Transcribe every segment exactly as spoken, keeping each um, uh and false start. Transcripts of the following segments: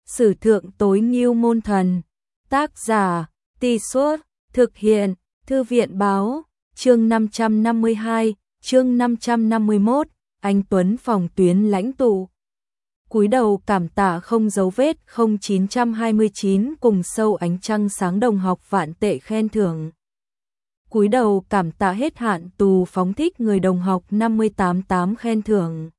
Sử thượng tối ngưu môn thần. Tác giả, Tì Suốt, thực hiện, Thư viện báo, chương năm trăm năm mươi hai, chương năm trăm năm mươi mốt, anh Tuấn phòng tuyến lãnh tụ. Cúi đầu cảm tạ không dấu vết không chín hai chín cùng sâu ánh trăng sáng đồng học vạn tệ khen thưởng. Cúi đầu cảm tạ hết hạn tù phóng thích người đồng học năm mươi tám tám khen thưởng.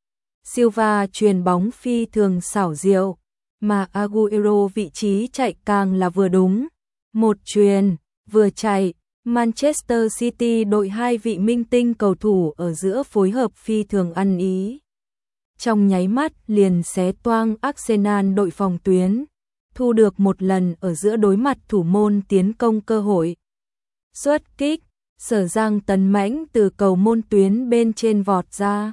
Silva chuyền bóng phi thường xảo diệu, mà Agüero vị trí chạy càng là vừa đúng. Một chuyền, vừa chạy, Manchester City đội hai vị minh tinh cầu thủ ở giữa phối hợp phi thường ăn ý. Trong nháy mắt liền xé toang Arsenal đội phòng tuyến, thu được một lần ở giữa đối mặt thủ môn tiến công cơ hội. Xuất kích, Sở Giang tấn mãnh từ cầu môn tuyến bên trên vọt ra.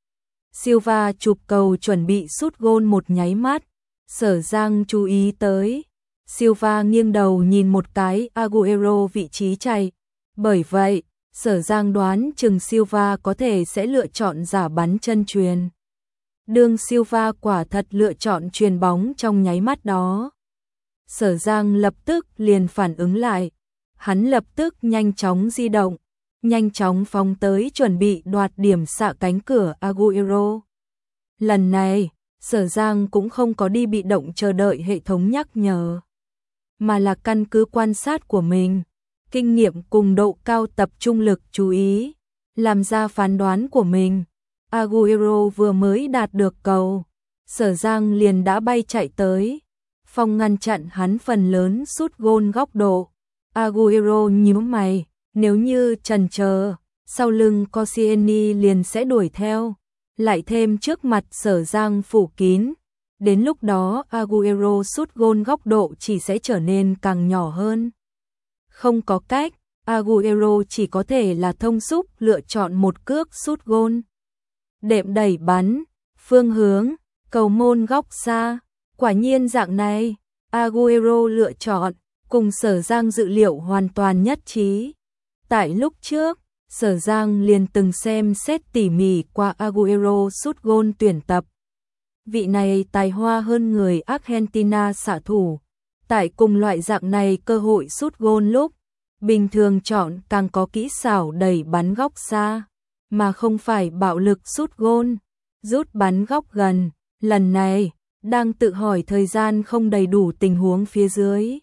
Silva chụp cầu chuẩn bị sút gôn một nháy mắt, Sở Giang chú ý tới. Silva nghiêng đầu nhìn một cái Agüero vị trí chạy. Bởi vậy, Sở Giang đoán chừng Silva có thể sẽ lựa chọn giả bắn chân chuyền. Đường Silva quả thật lựa chọn chuyền bóng trong nháy mắt đó. Sở Giang lập tức liền phản ứng lại. Hắn lập tức nhanh chóng di động, nhanh chóng phóng tới chuẩn bị đoạt điểm xạ cánh cửa Agüero. Lần này, Sở Giang cũng không có đi bị động chờ đợi hệ thống nhắc nhở, mà là căn cứ quan sát của mình, kinh nghiệm cùng độ cao tập trung lực chú ý, làm ra phán đoán của mình. Agüero vừa mới đạt được cầu, Sở Giang liền đã bay chạy tới, phòng ngăn chặn hắn phần lớn sút gôn góc độ. Agüero nhíu mày, nếu như chần chờ, sau lưng Koscielny liền sẽ đuổi theo, lại thêm trước mặt Sở Giang phủ kín, đến lúc đó Agüero sút gôn góc độ chỉ sẽ trở nên càng nhỏ hơn. Không có cách, Agüero chỉ có thể là thông xúc lựa chọn một cước sút gôn. Đệm đẩy bắn, phương hướng, cầu môn góc xa, quả nhiên dạng này, Agüero lựa chọn, cùng Sở Giang dự liệu hoàn toàn nhất trí. Tại lúc trước, Sở Giang liền từng xem xét tỉ mỉ qua Agüero sút gôn tuyển tập. Vị này tài hoa hơn người Argentina xạ thủ. Tại cùng loại dạng này cơ hội sút gôn lúc, bình thường chọn càng có kỹ xảo đẩy bắn góc xa, mà không phải bạo lực sút gôn, rút bắn góc gần. Lần này, đang tự hỏi thời gian không đầy đủ tình huống phía dưới.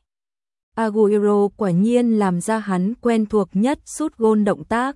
Agüero quả nhiên làm ra hắn quen thuộc nhất sút gôn động tác.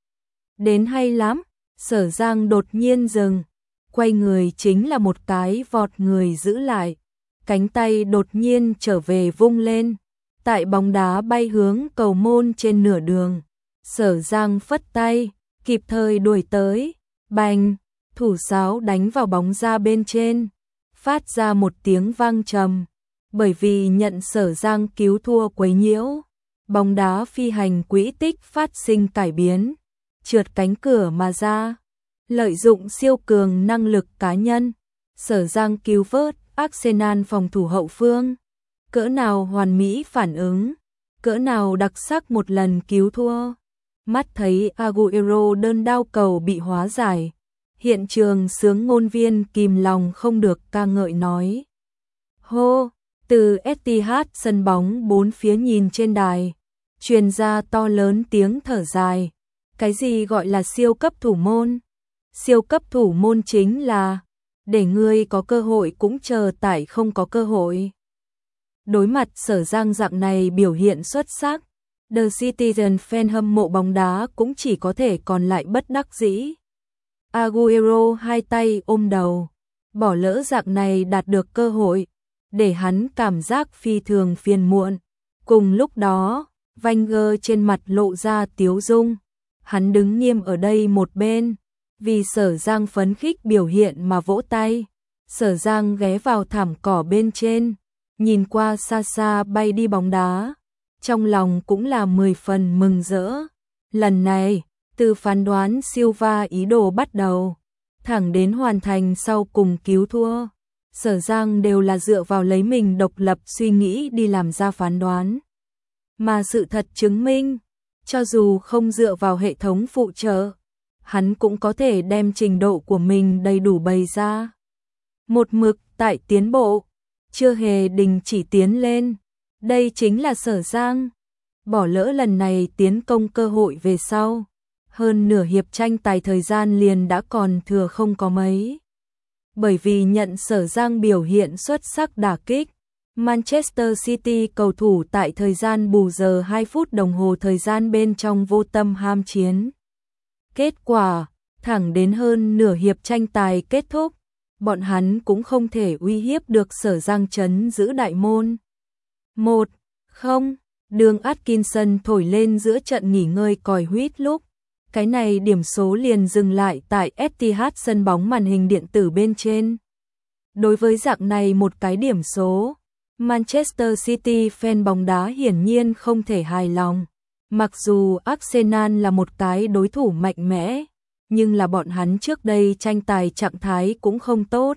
Đến hay lắm, Sở Giang đột nhiên dừng, quay người chính là một cái vọt người giữ lại, cánh tay đột nhiên trở về vung lên, tại bóng đá bay hướng cầu môn trên nửa đường. Sở Giang phất tay, kịp thời đuổi tới, bành, thủ sáo đánh vào bóng ra bên trên, phát ra một tiếng vang trầm. Bởi vì nhận Sở Giang cứu thua quấy nhiễu, bóng đá phi hành quỹ tích phát sinh cải biến, trượt cánh cửa mà ra. Lợi dụng siêu cường năng lực cá nhân, Sở Giang cứu vớt Arsenal phòng thủ hậu phương. Cỡ nào hoàn mỹ phản ứng, cỡ nào đặc sắc một lần cứu thua. Mắt thấy Agüero đơn đao cầu bị hóa giải, hiện trường sướng ngôn viên kìm lòng không được ca ngợi nói. Hô! Từ Etihad sân bóng bốn phía nhìn trên đài, truyền ra to lớn tiếng thở dài. Cái gì gọi là siêu cấp thủ môn? Siêu cấp thủ môn chính là để ngươi có cơ hội cũng chờ tại không có cơ hội. Đối mặt Sở Giang dạng này biểu hiện xuất sắc, The Citizen fan hâm mộ bóng đá cũng chỉ có thể còn lại bất đắc dĩ. Agüero hai tay ôm đầu, bỏ lỡ dạng này đạt được cơ hội, để hắn cảm giác phi thường phiền muộn. Cùng lúc đó, Wenger trên mặt lộ ra tiếu dung. Hắn đứng nghiêm ở đây một bên, vì Sở Giang phấn khích biểu hiện mà vỗ tay. Sở Giang ghé vào thảm cỏ bên trên, nhìn qua xa xa bay đi bóng đá, trong lòng cũng là mười phần mừng rỡ. Lần này, từ phán đoán Silva ý đồ bắt đầu, thẳng đến hoàn thành sau cùng cứu thua, Sở Giang đều là dựa vào lấy mình độc lập suy nghĩ đi làm ra phán đoán. Mà sự thật chứng minh, cho dù không dựa vào hệ thống phụ trợ, hắn cũng có thể đem trình độ của mình đầy đủ bày ra. Một mực tại tiến bộ, chưa hề đình chỉ tiến lên. Đây chính là Sở Giang. Bỏ lỡ lần này tiến công cơ hội về sau. Hơn nửa hiệp tranh tài thời gian liền đã còn thừa không có mấy. Bởi vì nhận Sở Giang biểu hiện xuất sắc đả kích, Manchester City cầu thủ tại thời gian bù giờ hai phút đồng hồ thời gian bên trong vô tâm ham chiến. Kết quả, thẳng đến hơn nửa hiệp tranh tài kết thúc, bọn hắn cũng không thể uy hiếp được Sở Giang trấn giữ đại môn. một không, đường Atkinson thổi lên giữa trận nghỉ ngơi còi huýt lúc. Cái này điểm số liền dừng lại tại Etihad sân bóng màn hình điện tử bên trên. Đối với dạng này một cái điểm số, Manchester City fan bóng đá hiển nhiên không thể hài lòng. Mặc dù Arsenal là một cái đối thủ mạnh mẽ, nhưng là bọn hắn trước đây tranh tài trạng thái cũng không tốt.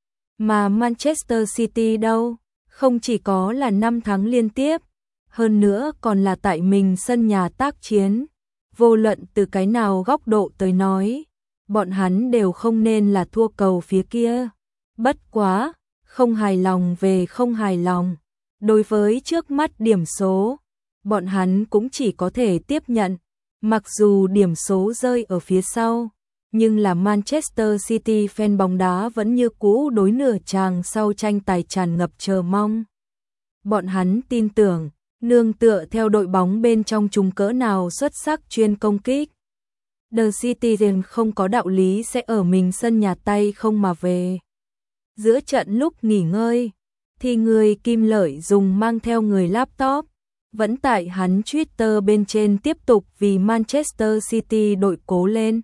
Mà Manchester City đâu, không chỉ có là năm thắng liên tiếp, hơn nữa còn là tại mình sân nhà tác chiến. Vô luận từ cái nào góc độ tới nói, bọn hắn đều không nên là thua cầu phía kia. Bất quá, không hài lòng về không hài lòng. Đối với trước mắt điểm số, bọn hắn cũng chỉ có thể tiếp nhận. Mặc dù điểm số rơi ở phía sau, nhưng là Manchester City fan bóng đá vẫn như cũ đối nửa chàng sau tranh tài tràn ngập chờ mong. Bọn hắn tin tưởng, nương tựa theo đội bóng bên trong chúng cỡ nào xuất sắc chuyên công kích, The Citizen không có đạo lý sẽ ở mình sân nhà tay không mà về. Giữa trận lúc nghỉ ngơi, thì người Kim Lợi dùng mang theo người laptop, vẫn tại hắn Twitter bên trên tiếp tục vì Manchester City đội cố lên.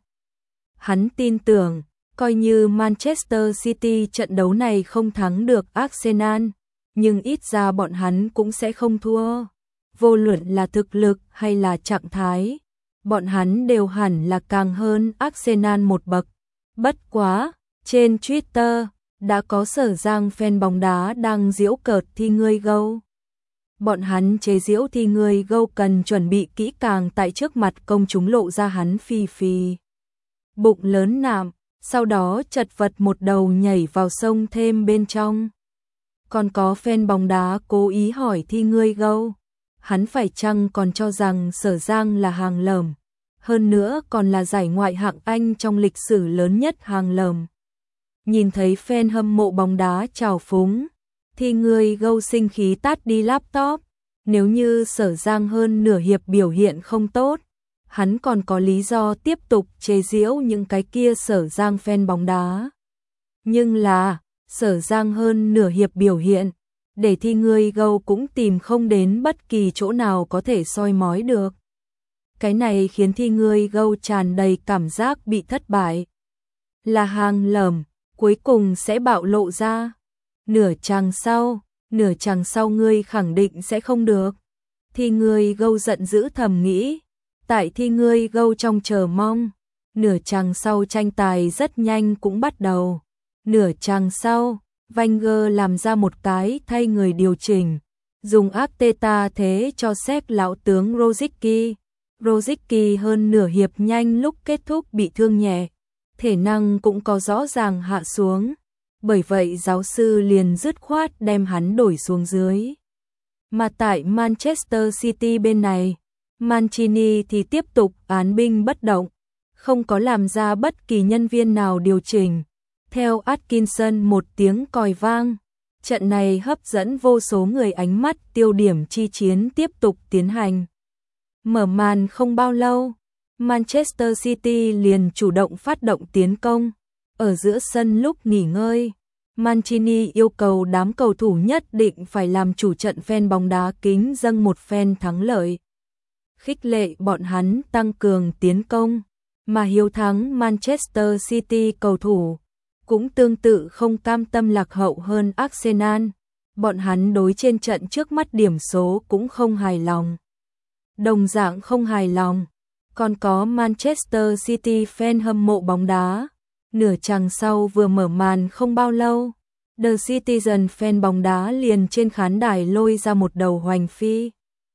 Hắn tin tưởng, coi như Manchester City trận đấu này không thắng được Arsenal, nhưng ít ra bọn hắn cũng sẽ không thua. Vô luận là thực lực hay là trạng thái, bọn hắn đều hẳn là càng hơn Arsenal một bậc. Bất quá, trên Twitter, đã có Sở Giang fan bóng đá đang giễu cợt thì người gâu. Bọn hắn chế giễu thì người gâu cần chuẩn bị kỹ càng tại trước mặt công chúng lộ ra hắn phì phì. Bụng lớn nạm, sau đó chật vật một đầu nhảy vào sông thêm bên trong. Còn có fan bóng đá cố ý hỏi thì người gâu. Hắn phải chăng còn cho rằng Sở Giang là hàng lởm, hơn nữa còn là giải ngoại hạng Anh trong lịch sử lớn nhất hàng lởm. Nhìn thấy fan hâm mộ bóng đá trào phúng, thì người gâu sinh khí tát đi laptop. Nếu như Sở Giang hơn nửa hiệp biểu hiện không tốt, hắn còn có lý do tiếp tục chế giễu những cái kia Sở Giang fan bóng đá. Nhưng là, Sở Giang hơn nửa hiệp biểu hiện, để thì người gâu cũng tìm không đến bất kỳ chỗ nào có thể soi mói được. Cái này khiến thì người gâu tràn đầy cảm giác bị thất bại. Là hàng lởm, cuối cùng sẽ bạo lộ ra. Nửa chàng sau, nửa chàng sau ngươi khẳng định sẽ không được. Thì người gâu giận dữ thầm nghĩ. Tại thì người gâu trong chờ mong. Nửa chàng sau tranh tài rất nhanh cũng bắt đầu. Nửa chàng sau, Wenger làm ra một cái thay người điều chỉnh, dùng Arteta thế cho séc lão tướng Rosicky. Rosicky hơn nửa hiệp nhanh lúc kết thúc bị thương nhẹ, thể năng cũng có rõ ràng hạ xuống, bởi vậy giáo sư liền dứt khoát đem hắn đổi xuống dưới. Mà tại Manchester City bên này, Mancini thì tiếp tục án binh bất động, không có làm ra bất kỳ nhân viên nào điều chỉnh. Theo Atkinson một tiếng còi vang, trận này hấp dẫn vô số người ánh mắt, tiêu điểm chi chiến tiếp tục tiến hành. Mở màn không bao lâu, Manchester City liền chủ động phát động tiến công. Ở giữa sân lúc nghỉ ngơi, Mancini yêu cầu đám cầu thủ nhất định phải làm chủ trận, fan bóng đá kính dâng một phen thắng lợi, khích lệ bọn hắn tăng cường tiến công, mà hiếu thắng Manchester City cầu thủ cũng tương tự không cam tâm lạc hậu hơn Arsenal, bọn hắn đối trên trận trước mắt điểm số cũng không hài lòng. Đồng dạng không hài lòng, còn có Manchester City fan hâm mộ bóng đá. Nửa chàng sau vừa mở màn không bao lâu, The Citizen fan bóng đá liền trên khán đài lôi ra một đầu hoành phi.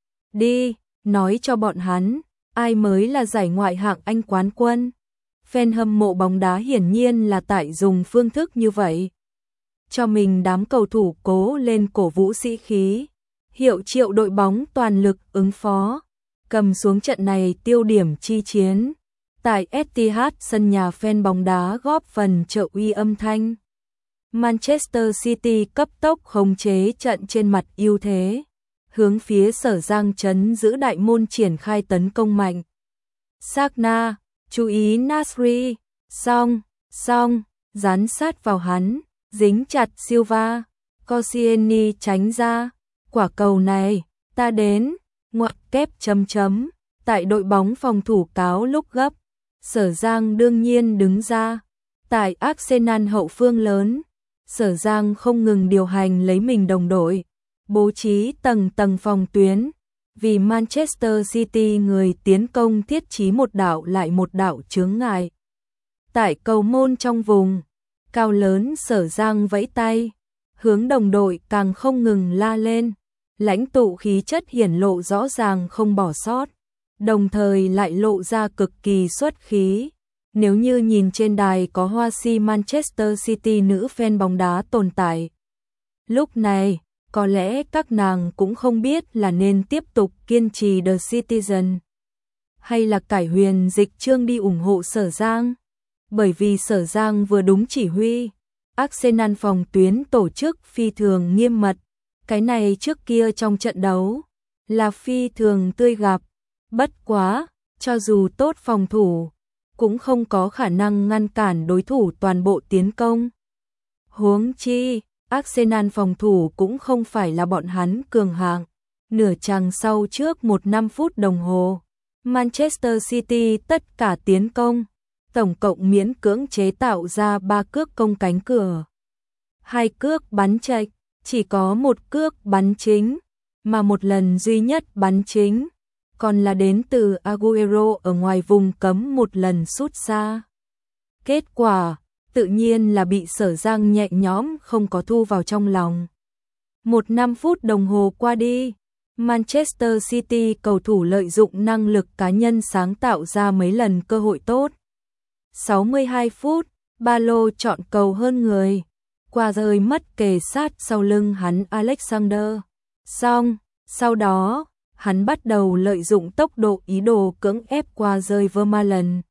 Đi, nói cho bọn hắn, ai mới là giải ngoại hạng Anh quán quân. Fan hâm mộ bóng đá hiển nhiên là tại dùng phương thức như vậy. cho mình đám cầu thủ cố lên cổ vũ sĩ khí, hiệu triệu đội bóng toàn lực ứng phó, cầm xuống trận này tiêu điểm chi chiến. Tại Etihad sân nhà fan bóng đá góp phần trợ uy âm thanh. Manchester City cấp tốc khống chế trận trên mặt ưu thế, hướng phía Sở Giang trấn giữ đại môn triển khai tấn công mạnh. Sagna, chú ý Nasri, xong, xong, dán sát vào hắn, dính chặt Silva, Koscielny tránh ra, quả cầu này, ta đến, ngoặc kép chấm chấm, tại đội bóng phòng thủ cáo lúc gấp, Sở Giang đương nhiên đứng ra, tại Arsenal hậu phương lớn, Sở Giang không ngừng điều hành lấy mình đồng đội, bố trí tầng tầng phòng tuyến, vì Manchester City người tiến công thiết trí một đạo lại một đạo chướng ngại. Tại cầu môn trong vùng, cao lớn Sở Giang vẫy tay, hướng đồng đội càng không ngừng la lên, lãnh tụ khí chất hiển lộ rõ ràng không bỏ sót, đồng thời lại lộ ra cực kỳ xuất khí. Nếu như nhìn trên đài có hoa si Manchester City nữ fan bóng đá tồn tại, lúc này, có lẽ các nàng cũng không biết là nên tiếp tục kiên trì The Citizen, hay là cải huyền dịch chương đi ủng hộ Sở Giang. Bởi vì Sở Giang vừa đúng chỉ huy, Arsenal phòng tuyến tổ chức phi thường nghiêm mật, cái này trước kia trong trận đấu, là phi thường tươi gặp, bất quá, cho dù tốt phòng thủ, cũng không có khả năng ngăn cản đối thủ toàn bộ tiến công. Huống chi, Arsenal phòng thủ cũng không phải là bọn hắn cường hạng. Nửa chặng sau trước một năm phút đồng hồ, Manchester City tất cả tiến công, tổng cộng miễn cưỡng chế tạo ra ba cước công cánh cửa. Hai cước bắn chệch, chỉ có một cước bắn chính, mà một lần duy nhất bắn chính, còn là đến từ Aguero ở ngoài vùng cấm một lần sút xa. Kết quả, tự nhiên là bị Sở Giang nhẹ nhõm không có thu vào trong lòng. Một năm phút đồng hồ qua đi, Manchester City cầu thủ lợi dụng năng lực cá nhân sáng tạo ra mấy lần cơ hội tốt. sáu mươi hai phút, Ba Lô chọn cầu hơn người, qua rơi mất kề sát sau lưng hắn Alexander. Xong, sau đó, hắn bắt đầu lợi dụng tốc độ ý đồ cưỡng ép qua rơi Vermaelen.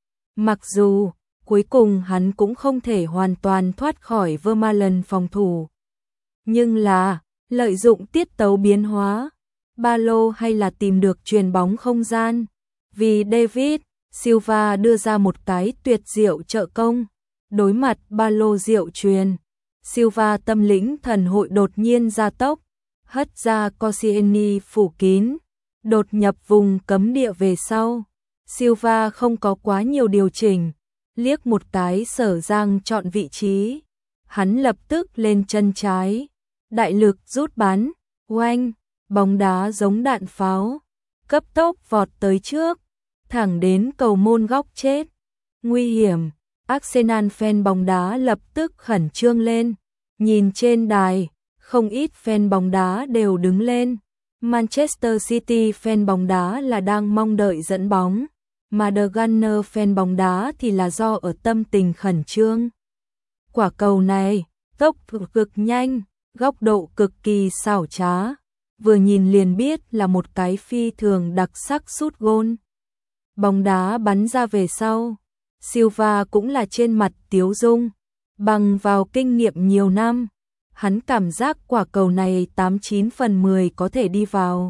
Mặc dù, cuối cùng hắn cũng không thể hoàn toàn thoát khỏi Vermaelen phòng thủ. Nhưng là, lợi dụng tiết tấu biến hóa, Ba Lô hay là tìm được chuyền bóng không gian, vì David Silva đưa ra một cái tuyệt diệu trợ công. Đối mặt Ba Lô diệu chuyền, Silva tâm lĩnh thần hội đột nhiên ra tốc, hất ra Koscielny phủ kín, đột nhập vùng cấm địa về sau. Silva không có quá nhiều điều chỉnh, liếc một cái Sở Giang chọn vị trí, hắn lập tức lên chân trái, đại lực rút bắn, oanh, bóng đá giống đạn pháo, cấp tốc vọt tới trước, thẳng đến cầu môn góc chết. Nguy hiểm, Arsenal fan bóng đá lập tức khẩn trương lên, nhìn trên đài, không ít fan bóng đá đều đứng lên. Manchester City fan bóng đá là đang mong đợi dẫn bóng, mà The Gunner fan bóng đá thì là do ở tâm tình khẩn trương. Quả cầu này, tốc độ cực nhanh, góc độ cực kỳ xảo trá, vừa nhìn liền biết là một cái phi thường đặc sắc sút gôn. Bóng đá bắn ra về sau, Silva cũng là trên mặt tiếu dung, bằng vào kinh nghiệm nhiều năm, hắn cảm giác quả cầu này tám chín phần mười có thể đi vào.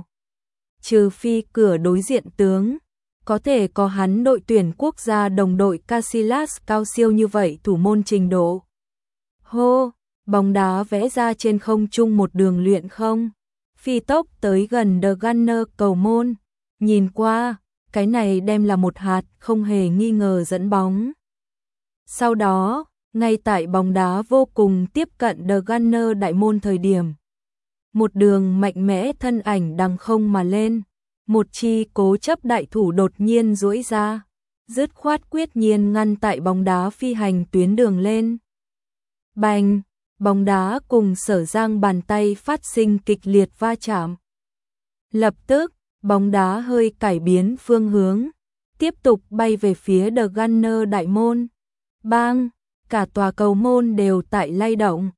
Trừ phi cửa đối diện tướng, có thể có hắn đội tuyển quốc gia đồng đội Casillas cao siêu như vậy thủ môn trình độ. Hô, bóng đá vẽ ra trên không trung một đường luyện không, phi tốc tới gần The Gunner cầu môn, nhìn qua, cái này đem là một hạt không hề nghi ngờ dẫn bóng. Sau đó, ngay tại bóng đá vô cùng tiếp cận The Gunner đại môn thời điểm, một đường mạnh mẽ thân ảnh đằng không mà lên, một chi cố chấp đại thủ đột nhiên duỗi ra, dứt khoát quyết nhiên ngăn tại bóng đá phi hành tuyến đường lên. Bành, bóng đá cùng Sở Giang bàn tay phát sinh kịch liệt va chạm. Lập tức, bóng đá hơi cải biến phương hướng, tiếp tục bay về phía The Gunner đại môn. Bang, cả tòa cầu môn đều tại lay động.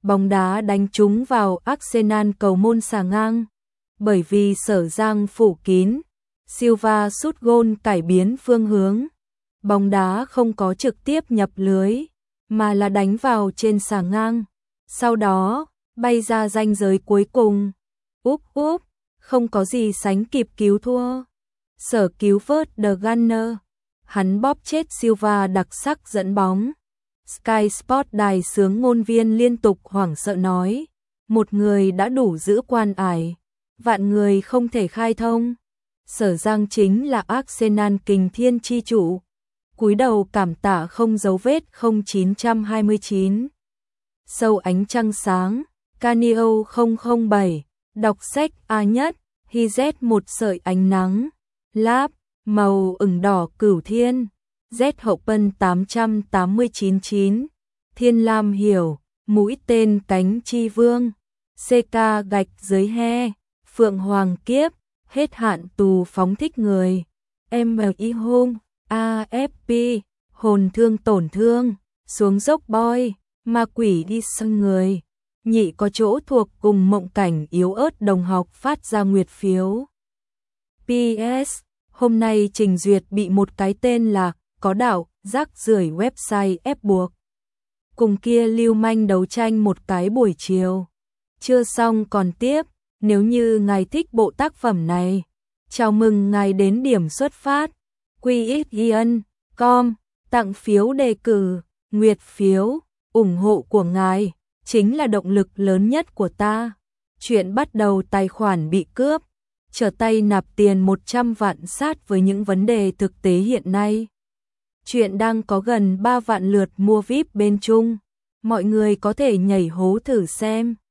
bóng đá đánh trúng vào Arsenal cầu môn xà ngang. Bởi vì Sở Giang phủ kín, Silva sút gôn cải biến phương hướng. Bóng đá không có trực tiếp nhập lưới, mà là đánh vào trên xà ngang. Sau đó, bay ra ranh giới cuối cùng. Úp úp, không có gì sánh kịp cứu thua. Sở cứu vớt The Gunner. Hắn bóp chết Silva đặc sắc dẫn bóng. Sky Sport đài xướng ngôn viên liên tục hoảng sợ nói. Một người đã đủ giữ quan ải. Vạn người không thể khai thông. Sở Giang chính là Arsenal kình thiên chi chủ. Cúi đầu cảm tạ không dấu vết không chín hai chín. Sâu ánh trăng sáng, Canio không không bảy, đọc sách A nhất, Hi Z một sợi ánh nắng, Láp, màu ửng đỏ cửu thiên, Z hậu pân tám tám chín chín, Thiên Lam hiểu, mũi tên cánh chi vương, xê ca gạch dưới he, Phượng Hoàng kiếp, hết hạn tù phóng thích người, em i home, a ép pê, hồn thương tổn thương, xuống dốc boy, ma quỷ đi sân người, nhị có chỗ thuộc cùng mộng cảnh yếu ớt đồng học phát ra nguyệt phiếu. pê ét, hôm nay trình duyệt bị một cái tên là có đạo, rác rưởi website ép buộc. Cùng kia lưu manh đấu tranh một cái buổi chiều. Chưa xong còn tiếp, nếu như ngài thích bộ tác phẩm này, chào mừng ngài đến điểm xuất phát. quy ích yên chấm com, tặng phiếu đề cử, nguyệt phiếu, ủng hộ của ngài, chính là động lực lớn nhất của ta. Chuyện bắt đầu tài khoản bị cướp, trở tay nạp tiền một trăm vạn sát với những vấn đề thực tế hiện nay. Chuyện đang có gần ba vạn lượt mua vi ai pi bên Trung, mọi người có thể nhảy hố thử xem.